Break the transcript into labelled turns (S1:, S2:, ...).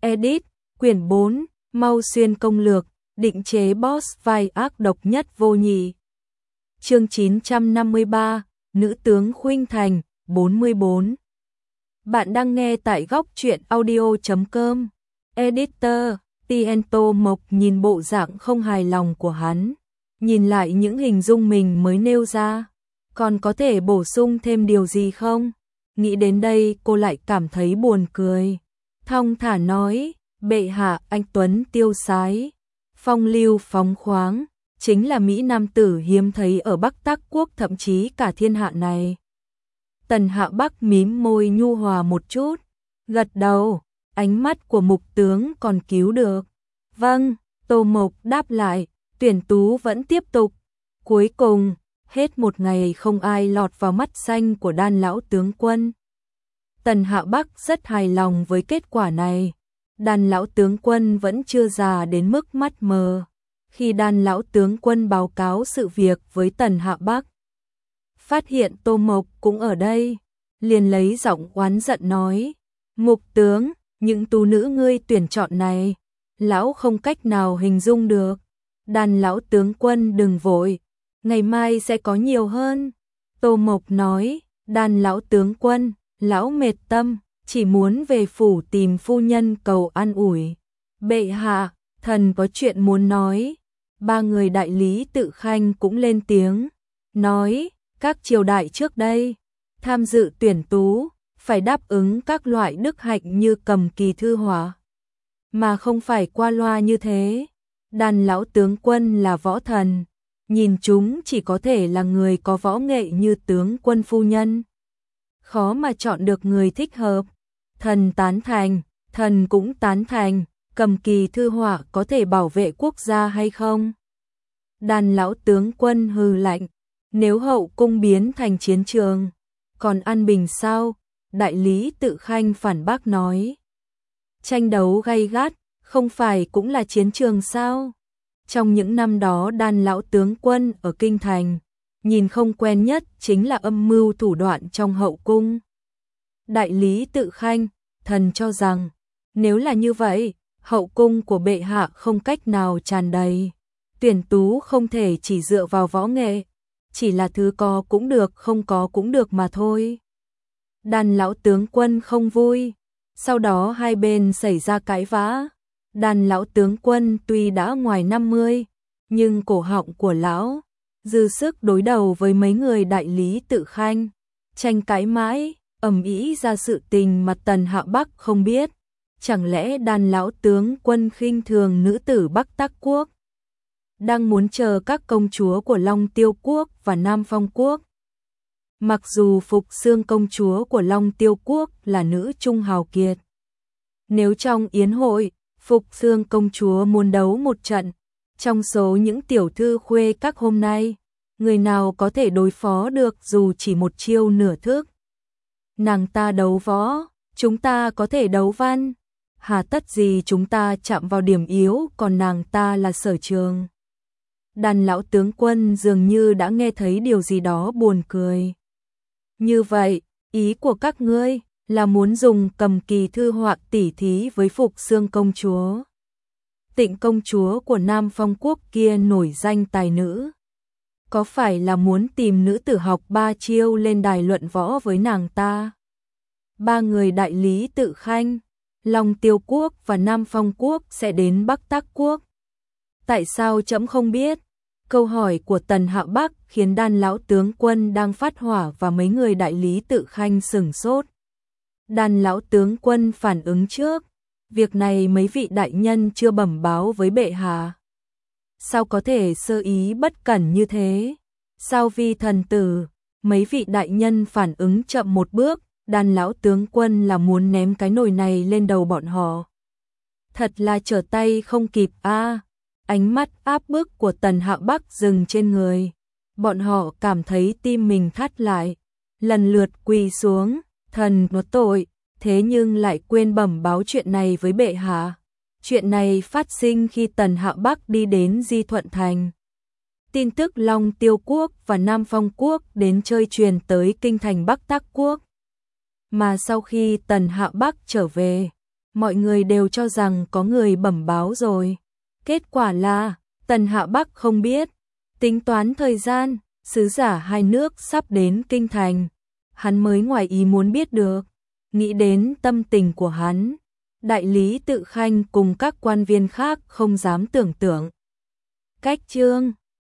S1: Edit, quyển 4, Mau Xuyên công lược, định chế boss vai ác độc nhất vô nhị. Chương 953, Nữ tướng Khuynh Thành, 44. Bạn đang nghe tại góc truyện audio.com. Editor, Tiento Mộc nhìn bộ dạng không hài lòng của hắn, nhìn lại những hình dung mình mới nêu ra. Còn có thể bổ sung thêm điều gì không? Nghĩ đến đây cô lại cảm thấy buồn cười. Thong thả nói, bệ hạ anh tuấn tiêu sái, phong lưu phóng khoáng, chính là Mỹ nam tử hiếm thấy ở Bắc Tắc Quốc, thậm chí cả thiên hạ này. Tần Hạ Bắc mím môi nhu hòa một chút, gật đầu, ánh mắt của mục tướng còn cứu được. Vâng, Tô Mộc đáp lại, tuyển tú vẫn tiếp tục. Cuối cùng, hết một ngày không ai lọt vào mắt xanh của Đan lão tướng quân. Tần Hạ Bắc rất hài lòng với kết quả này. Đan lão tướng quân vẫn chưa già đến mức mắt mờ. Khi Đan lão tướng quân báo cáo sự việc với Tần Hạ Bắc, phát hiện Tô Mộc cũng ở đây, liền lấy giọng oán giận nói: "Mục tướng, những tú nữ ngươi tuyển chọn này, lão không cách nào hình dung được. Đan lão tướng quân đừng vội, ngày mai sẽ có nhiều hơn." Tô Mộc nói: "Đan lão tướng quân, lão mệt tâm, chỉ muốn về phủ tìm phu nhân cầu an ủi. Bệ hạ, thần có chuyện muốn nói." Ba người đại lý Tự Khanh cũng lên tiếng, nói: "Các triều đại trước đây, tham dự tuyển tú, phải đáp ứng các loại đức hạnh như cầm kỳ thư họa, mà không phải qua loa như thế. Đan lão tướng quân là võ thần, nhìn chúng chỉ có thể là người có võ nghệ như tướng quân phu nhân. Khó mà chọn được người thích hợp. Thần tán thành, thần cũng tán thành, cầm kỳ thư họa có thể bảo vệ quốc gia hay không?" Đan lão tướng quân hừ lạnh: "Nếu hậu cung biến thành chiến trường, còn an bình sao?" Đại lý Tự Khanh phản bác nói: "Tranh đấu gay gắt, không phải cũng là chiến trường sao? Trong những năm đó Đan lão tướng quân ở kinh thành, nhìn không quen nhất chính là âm mưu thủ đoạn trong hậu cung." Đại lý Tự Khanh: "Thần cho rằng, nếu là như vậy, hậu cung của bệ hạ không cách nào tràn đầy. Tuyển tú không thể chỉ dựa vào võ nghệ, chỉ là thứ có cũng được không có cũng được mà thôi." Đan lão tướng quân không vui, sau đó hai bên xảy ra cãi vã. Đan lão tướng quân tuy đã ngoài 50, nhưng cổ họng của lão dư sức đối đầu với mấy người đại lý Tự Khanh, tranh cãi mãi, ầm ĩ ra sự tình mà Tần Hạ Bắc không biết. Chẳng lẽ Đan lão tướng quân khinh thường nữ tử Bắc Tắc Quốc, đang muốn chờ các công chúa của Long Tiêu Quốc và Nam Phong Quốc? Mặc dù Phục Xương công chúa của Long Tiêu Quốc là nữ trung hào kiệt, nếu trong yến hội Phục Xương công chúa muốn đấu một trận, trong số những tiểu thư khuê các hôm nay, người nào có thể đối phó được dù chỉ một chiêu nửa thức? Nàng ta đấu võ, chúng ta có thể đấu văn, hà tất gì chúng ta chạm vào điểm yếu còn nàng ta là sở trường?" Đan lão tướng quân dường như đã nghe thấy điều gì đó buồn cười. "Như vậy, ý của các ngươi là muốn dùng cầm kỳ thư họa tỉ thí với Phục Xương công chúa? Tịnh công chúa của Nam Phong Quốc kia nổi danh tài nữ, có phải là muốn tìm nữ tử học 3 chiêu lên đài luận võ với nàng ta?" Ba người đại lý Tự Khanh, Long Tiêu Quốc và Nam Phong Quốc sẽ đến Bắc Tắc Quốc. "Tại sao trẫm không biết?" Câu hỏi của Tần Hạ Bắc khiến Đan lão tướng quân đang phát hỏa và mấy người đại lý Tự Khanh sửng sốt. Đan lão tướng quân phản ứng trước: "Việc này mấy vị đại nhân chưa bẩm báo với bệ hạ. Sao có thể sơ ý bất cẩn như thế? Sao vi thần tử?" Mấy vị đại nhân phản ứng chậm một bước. Đan lão tướng quân là muốn ném cái nồi này lên đầu bọn họ. Thật là trở tay không kịp a. Ánh mắt áp bức của Tần Hạ Bắc dừng trên người. Bọn họ cảm thấy tim mình thắt lại, lần lượt quỳ xuống: "Thần có tội, thế nhưng lại quên bẩm báo chuyện này với bệ hạ." Chuyện này phát sinh khi Tần Hạ Bắc đi đến Di Thuận Thành. Tin tức Long Tiêu Quốc và Nam Phong Quốc đến chơi truyền tới kinh thành Bắc Tắc Quốc. Mà sau khi Tần Hạ Bắc trở về, mọi người đều cho rằng có người bẩm báo rồi. Kết quả là, Tần Hạ Bắc không biết, tính toán thời gian, sứ giả hai nước sắp đến kinh thành, hắn mới ngoài ý muốn biết được. Nghĩ đến tâm tình của hắn, đại lý Tự Khanh cùng các quan viên khác không dám tưởng tượng. Cách chương